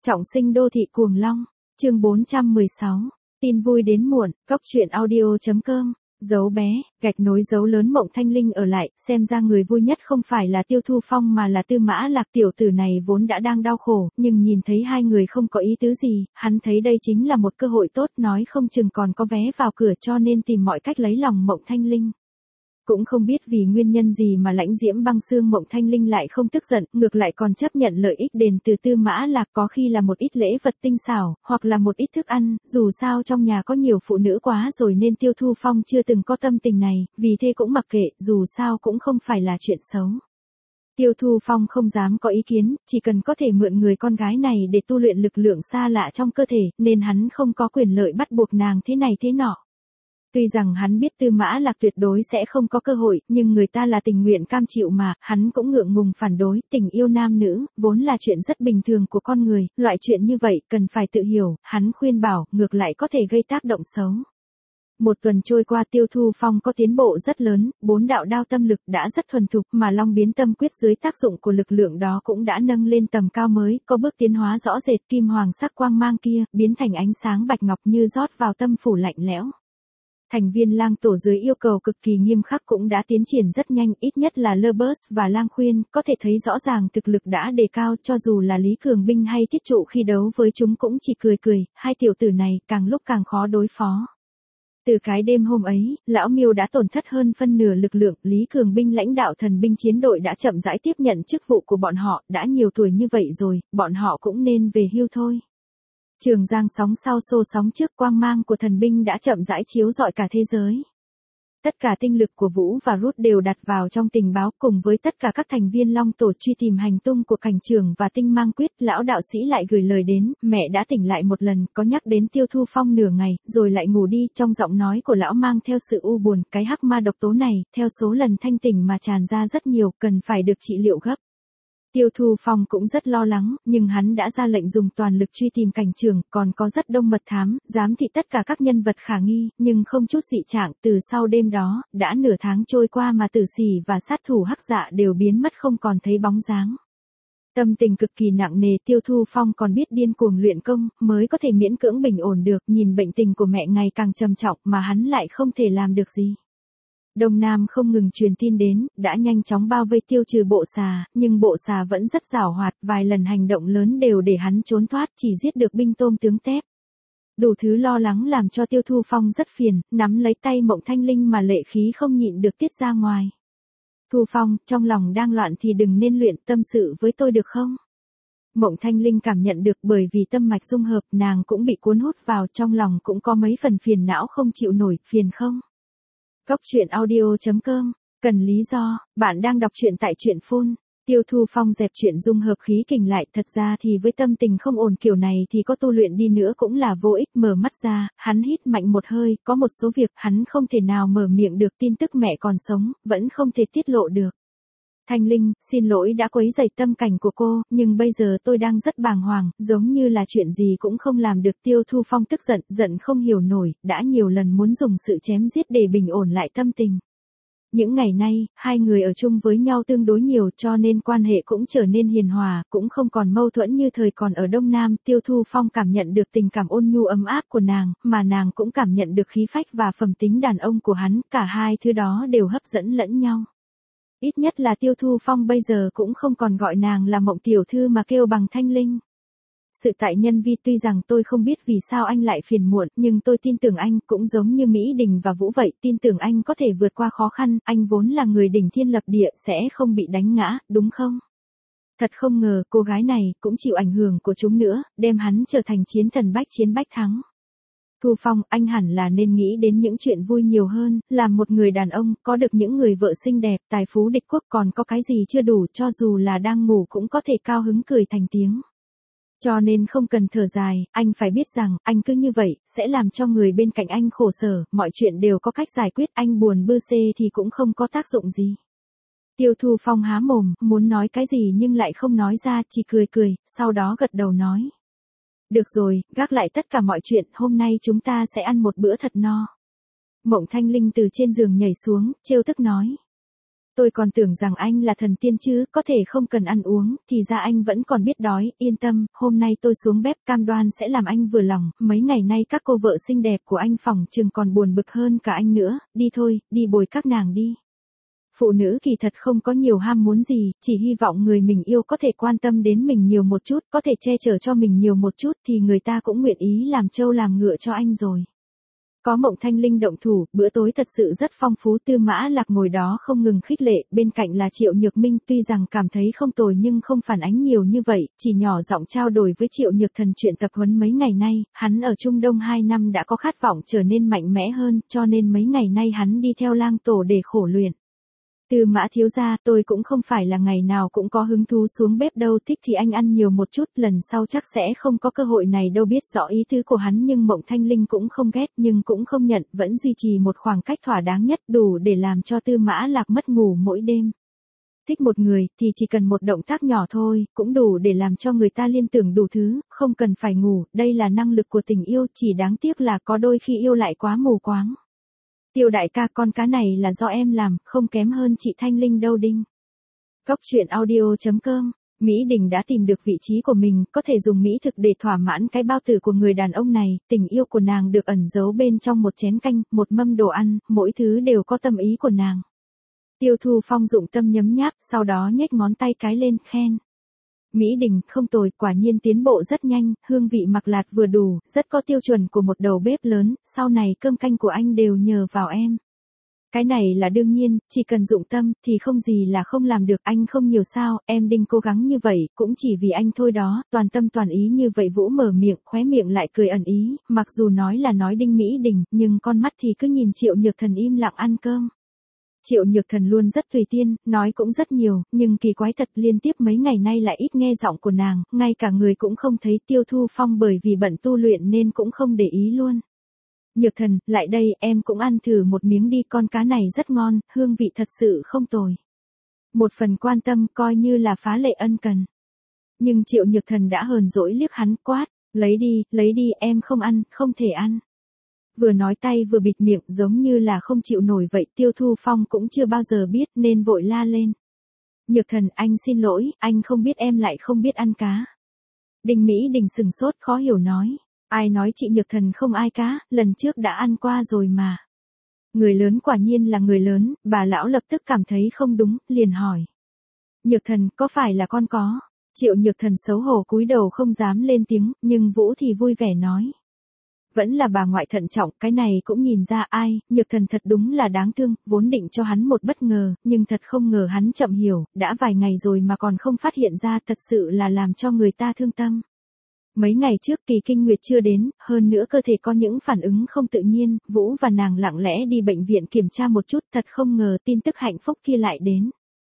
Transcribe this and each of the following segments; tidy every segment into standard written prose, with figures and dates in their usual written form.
Trọng sinh đô thị cuồng long, chương 416, tin vui đến muộn, góc truyện audio.com, dấu bé, gạch nối dấu lớn Mộng Thanh Linh ở lại, xem ra người vui nhất không phải là Tiêu Thu Phong mà là Tư Mã Lạc. Tiểu tử này vốn đã đang đau khổ, nhưng nhìn thấy hai người không có ý tứ gì, hắn thấy đây chính là một cơ hội tốt, nói không chừng còn có vé vào cửa, cho nên tìm mọi cách lấy lòng Mộng Thanh Linh. Cũng không biết vì nguyên nhân gì mà Lãnh Diễm Băng Xương Mộng Thanh Linh lại không tức giận, ngược lại còn chấp nhận lợi ích đền từ Tư Mã Lạc, có khi là một ít lễ vật tinh xảo, hoặc là một ít thức ăn, dù sao trong nhà có nhiều phụ nữ quá rồi nên Tiêu Thu Phong chưa từng có tâm tình này, vì thế cũng mặc kệ, dù sao cũng không phải là chuyện xấu. Tiêu Thu Phong không dám có ý kiến, chỉ cần có thể mượn người con gái này để tu luyện lực lượng xa lạ trong cơ thể, nên hắn không có quyền lợi bắt buộc nàng thế này thế nọ. Tuy rằng hắn biết Tư Mã Lạc tuyệt đối sẽ không có cơ hội, nhưng người ta là tình nguyện cam chịu mà, hắn cũng ngượng ngùng phản đối. Tình yêu nam nữ, vốn là chuyện rất bình thường của con người, loại chuyện như vậy cần phải tự hiểu, hắn khuyên bảo, ngược lại có thể gây tác động xấu. Một tuần trôi qua, Tiêu Thu Phong có tiến bộ rất lớn, 4 đạo đao tâm lực đã rất thuần thục, mà Long Biến Tâm Quyết dưới tác dụng của lực lượng đó cũng đã nâng lên tầm cao mới, có bước tiến hóa rõ rệt. Kim hoàng sắc quang mang kia, biến thành ánh sáng bạch ngọc như rót vào tâm phủ lạnh lẽo. Thành viên lang tổ dưới yêu cầu cực kỳ nghiêm khắc cũng đã tiến triển rất nhanh, ít nhất là Lơ-Bớt và Lang Khuyên, có thể thấy rõ ràng thực lực đã đề cao, cho dù là Lý Cường Binh hay Thiết Trụ khi đấu với chúng cũng chỉ cười cười, hai tiểu tử này càng lúc càng khó đối phó. Từ cái đêm hôm ấy, Lão Miêu đã tổn thất hơn phân nửa lực lượng, Lý Cường Binh lãnh đạo thần binh chiến đội đã chậm rãi tiếp nhận chức vụ của bọn họ, đã nhiều tuổi như vậy rồi, bọn họ cũng nên về hưu thôi. Trường Giang sóng sau xô sóng trước, quang mang của thần binh đã chậm rãi chiếu rọi cả thế giới. Tất cả tinh lực của Vũ và Rút đều đặt vào trong tình báo, cùng với tất cả các thành viên Long tổ truy tìm hành tung của Cảnh Trường và Tinh Mang Quyết. Lão đạo sĩ lại gửi lời đến, mẹ đã tỉnh lại một lần, có nhắc đến Tiêu Thu Phong nửa ngày, rồi lại ngủ đi. Trong giọng nói của lão mang theo sự u buồn, cái hắc ma độc tố này, theo số lần thanh tỉnh mà tràn ra rất nhiều, cần phải được trị liệu gấp. Tiêu Thu Phong cũng rất lo lắng, nhưng hắn đã ra lệnh dùng toàn lực truy tìm Cảnh Trường, còn có rất đông mật thám, giám thị tất cả các nhân vật khả nghi, nhưng không chút dị trạng. Từ sau đêm đó, đã nửa tháng trôi qua mà Tử Xỉ và sát thủ Hắc Dạ đều biến mất không còn thấy bóng dáng. Tâm tình cực kỳ nặng nề, Tiêu Thu Phong còn biết điên cuồng luyện công, mới có thể miễn cưỡng bình ổn được, nhìn bệnh tình của mẹ ngày càng trầm trọng mà hắn lại không thể làm được gì. Đông Nam không ngừng truyền tin đến, đã nhanh chóng bao vây tiêu trừ bộ xà, nhưng bộ xà vẫn rất giảo hoạt, vài lần hành động lớn đều để hắn trốn thoát, chỉ giết được binh tôm tướng tép. Đủ thứ lo lắng làm cho Tiêu Thu Phong rất phiền, nắm lấy tay Mộng Thanh Linh mà lệ khí không nhịn được tiết ra ngoài. Thu Phong, trong lòng đang loạn thì đừng nên luyện, tâm sự với tôi được không? Mộng Thanh Linh cảm nhận được, bởi vì tâm mạch dung hợp, nàng cũng bị cuốn hút vào, trong lòng cũng có mấy phần phiền não không chịu nổi. Phiền không? Góc truyện audio.com, cần lý do, bạn đang đọc truyện tại truyện phun. Tiêu Thu Phong dẹp chuyện dung hợp khí kình lại, thật ra thì với tâm tình không ổn kiểu này thì có tu luyện đi nữa cũng là vô ích. Mở mắt ra, hắn hít mạnh một hơi, có một số việc hắn không thể nào mở miệng được, tin tức mẹ còn sống, vẫn không thể tiết lộ được. Thanh Linh, xin lỗi đã quấy rầy tâm cảnh của cô, nhưng bây giờ tôi đang rất bàng hoàng, giống như là chuyện gì cũng không làm được. Tiêu Thu Phong tức giận, giận không hiểu nổi, đã nhiều lần muốn dùng sự chém giết để bình ổn lại tâm tình. Những ngày nay, hai người ở chung với nhau tương đối nhiều, cho nên quan hệ cũng trở nên hiền hòa, cũng không còn mâu thuẫn như thời còn ở Đông Nam. Tiêu Thu Phong cảm nhận được tình cảm ôn nhu ấm áp của nàng, mà nàng cũng cảm nhận được khí phách và phẩm tính đàn ông của hắn, cả hai thứ đó đều hấp dẫn lẫn nhau. Ít nhất là Tiêu Thu Phong bây giờ cũng không còn gọi nàng là Mộng tiểu thư mà kêu bằng Thanh Linh. Sự tại nhân vi, tuy rằng tôi không biết vì sao anh lại phiền muộn, nhưng tôi tin tưởng anh, cũng giống như Mỹ Đình và Vũ vậy, tin tưởng anh có thể vượt qua khó khăn, anh vốn là người đỉnh thiên lập địa, sẽ không bị đánh ngã, đúng không? Thật không ngờ, cô gái này cũng chịu ảnh hưởng của chúng nữa, đem hắn trở thành chiến thần bách chiến bách thắng. Thu Phong, anh hẳn là nên nghĩ đến những chuyện vui nhiều hơn, làm một người đàn ông, có được những người vợ xinh đẹp, tài phú địch quốc, còn có cái gì chưa đủ, cho dù là đang ngủ cũng có thể cao hứng cười thành tiếng. Cho nên không cần thở dài, anh phải biết rằng, anh cứ như vậy, sẽ làm cho người bên cạnh anh khổ sở, mọi chuyện đều có cách giải quyết, anh buồn bơ xê thì cũng không có tác dụng gì. Tiêu Thu Phong há mồm, muốn nói cái gì nhưng lại không nói ra, chỉ cười cười, sau đó gật đầu nói. Được rồi, gác lại tất cả mọi chuyện, hôm nay chúng ta sẽ ăn một bữa thật no. Mộng Thanh Linh từ trên giường nhảy xuống, trêu tức nói. Tôi còn tưởng rằng anh là thần tiên chứ, có thể không cần ăn uống, thì ra anh vẫn còn biết đói, yên tâm, hôm nay tôi xuống bếp cam đoan sẽ làm anh vừa lòng, mấy ngày nay các cô vợ xinh đẹp của anh phỏng chừng còn buồn bực hơn cả anh nữa, đi thôi, đi bồi các nàng đi. Phụ nữ kỳ thật không có nhiều ham muốn gì, chỉ hy vọng người mình yêu có thể quan tâm đến mình nhiều một chút, có thể che chở cho mình nhiều một chút thì người ta cũng nguyện ý làm trâu làm ngựa cho anh rồi. Có Mộng Thanh Linh động thủ, bữa tối thật sự rất phong phú. Tư Mã Lạc ngồi đó không ngừng khích lệ, bên cạnh là Triệu Nhược Minh, tuy rằng cảm thấy không tồi nhưng không phản ánh nhiều như vậy, chỉ nhỏ giọng trao đổi với Triệu Nhược Thần chuyện tập huấn mấy ngày nay, hắn ở Trung Đông 2 năm đã có khát vọng trở nên mạnh mẽ hơn, cho nên mấy ngày nay hắn đi theo Lang Tổ để khổ luyện. Tư Mã thiếu gia, tôi cũng không phải là ngày nào cũng có hứng thú xuống bếp đâu, thích thì anh ăn nhiều một chút, lần sau chắc sẽ không có cơ hội này đâu. Biết rõ ý tứ của hắn nhưng Mộng Thanh Linh cũng không ghét nhưng cũng không nhận, vẫn duy trì một khoảng cách thỏa đáng nhất, đủ để làm cho Tư Mã Lạc mất ngủ mỗi đêm. Thích một người thì chỉ cần một động tác nhỏ thôi, cũng đủ để làm cho người ta liên tưởng đủ thứ, không cần phải ngủ, đây là năng lực của tình yêu, chỉ đáng tiếc là có đôi khi yêu lại quá mù quáng. Tiêu đại ca, con cá này là do em làm, không kém hơn chị Thanh Linh đâu đinh. Góc truyện audio.com. Mỹ Đình đã tìm được vị trí của mình, có thể dùng mỹ thực để thỏa mãn cái bao tử của người đàn ông này, tình yêu của nàng được ẩn giấu bên trong một chén canh, một mâm đồ ăn, mỗi thứ đều có tâm ý của nàng. Tiêu Thu Phong dụng tâm nhấm nháp, sau đó nhếch ngón tay cái lên, khen. Mỹ Đình, không tồi, quả nhiên tiến bộ rất nhanh, hương vị mặc lạt vừa đủ, rất có tiêu chuẩn của một đầu bếp lớn, sau này cơm canh của anh đều nhờ vào em. Cái này là đương nhiên, chỉ cần dụng tâm, thì không gì là không làm được, anh không nhiều sao, em Đinh cố gắng như vậy, cũng chỉ vì anh thôi đó, toàn tâm toàn ý như vậy. Vũ mở miệng, khóe miệng lại cười ẩn ý, mặc dù nói là nói Đinh Mỹ Đình, nhưng con mắt thì cứ nhìn Triệu Nhược Thần im lặng ăn cơm. Triệu Nhược Thần luôn rất tùy tiên, nói cũng rất nhiều, nhưng kỳ quái thật liên tiếp mấy ngày nay lại ít nghe giọng của nàng, ngay cả người cũng không thấy. Tiêu Thu Phong bởi vì bận tu luyện nên cũng không để ý luôn. Nhược Thần, lại đây, em cũng ăn thử một miếng đi, con cá này rất ngon, hương vị thật sự không tồi. Một phần quan tâm coi như là phá lệ ân cần. Nhưng Triệu Nhược Thần đã hờn dỗi liếc hắn, quát, lấy đi, em không ăn, không thể ăn. Vừa nói tay vừa bịt miệng giống như là không chịu nổi vậy. Tiêu Thu Phong cũng chưa bao giờ biết nên vội la lên. Nhược Thần, anh xin lỗi, anh không biết em lại không biết ăn cá. Đinh Mỹ Đình sừng sốt khó hiểu nói. Ai nói chị Nhược Thần không ai cá, lần trước đã ăn qua rồi mà. Người lớn quả nhiên là người lớn, bà lão lập tức cảm thấy không đúng, liền hỏi. Nhược Thần, có phải là con có? Triệu Nhược Thần xấu hổ cúi đầu không dám lên tiếng, nhưng Vũ thì vui vẻ nói. Vẫn là bà ngoại thận trọng, cái này cũng nhìn ra. Ai, Nhược Thần thật đúng là đáng thương, vốn định cho hắn một bất ngờ, nhưng thật không ngờ hắn chậm hiểu, đã vài ngày rồi mà còn không phát hiện ra, thật sự là làm cho người ta thương tâm. Mấy ngày trước kỳ kinh nguyệt chưa đến, hơn nữa cơ thể có những phản ứng không tự nhiên, Vũ và nàng lặng lẽ đi bệnh viện kiểm tra một chút, thật không ngờ tin tức hạnh phúc kia lại đến.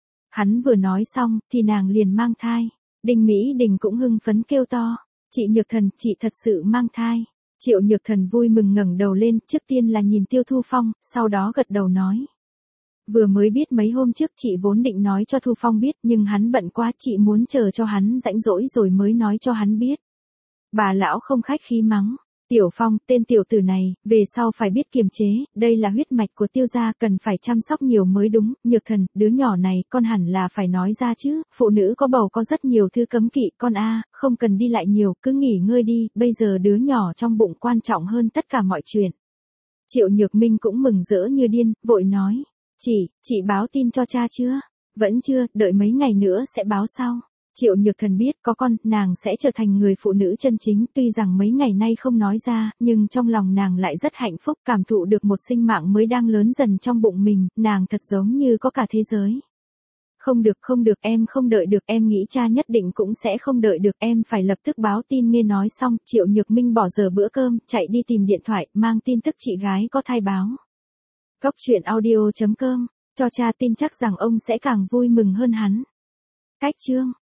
Hắn vừa nói xong, thì nàng liền mang thai. Đinh Mỹ Đình cũng hưng phấn kêu to, chị Nhược Thần, chị thật sự mang thai. Triệu Nhược Thần vui mừng ngẩng đầu lên, trước tiên là nhìn Tiêu Thu Phong, sau đó gật đầu nói. Vừa mới biết mấy hôm trước, chị vốn định nói cho Thu Phong biết, nhưng hắn bận quá, chị muốn chờ cho hắn rảnh rỗi rồi mới nói cho hắn biết. Bà lão không khách khí mắng. Tiểu Phong, tên tiểu tử này, về sau phải biết kiềm chế, đây là huyết mạch của Tiêu gia, cần phải chăm sóc nhiều mới đúng. Nhược Thần, đứa nhỏ này, con hẳn là phải nói ra chứ, phụ nữ có bầu có rất nhiều thứ cấm kỵ, con không cần đi lại nhiều, cứ nghỉ ngơi đi, bây giờ đứa nhỏ trong bụng quan trọng hơn tất cả mọi chuyện. Triệu Nhược Minh cũng mừng rỡ như điên, vội nói, chị báo tin cho cha chưa? Vẫn chưa, đợi mấy ngày nữa sẽ báo sau. Triệu Nhược Thần biết có con, nàng sẽ trở thành người phụ nữ chân chính, tuy rằng mấy ngày nay không nói ra, nhưng trong lòng nàng lại rất hạnh phúc, cảm thụ được một sinh mạng mới đang lớn dần trong bụng mình, nàng thật giống như có cả thế giới. Không được, em không đợi được, em nghĩ cha nhất định cũng sẽ không đợi được, em phải lập tức báo tin. Nghe nói xong, Triệu Nhược Minh bỏ giờ bữa cơm, chạy đi tìm điện thoại, mang tin tức chị gái có thai báo. Góc truyện audio.com, cho cha tin chắc rằng ông sẽ càng vui mừng hơn hắn. Cách chương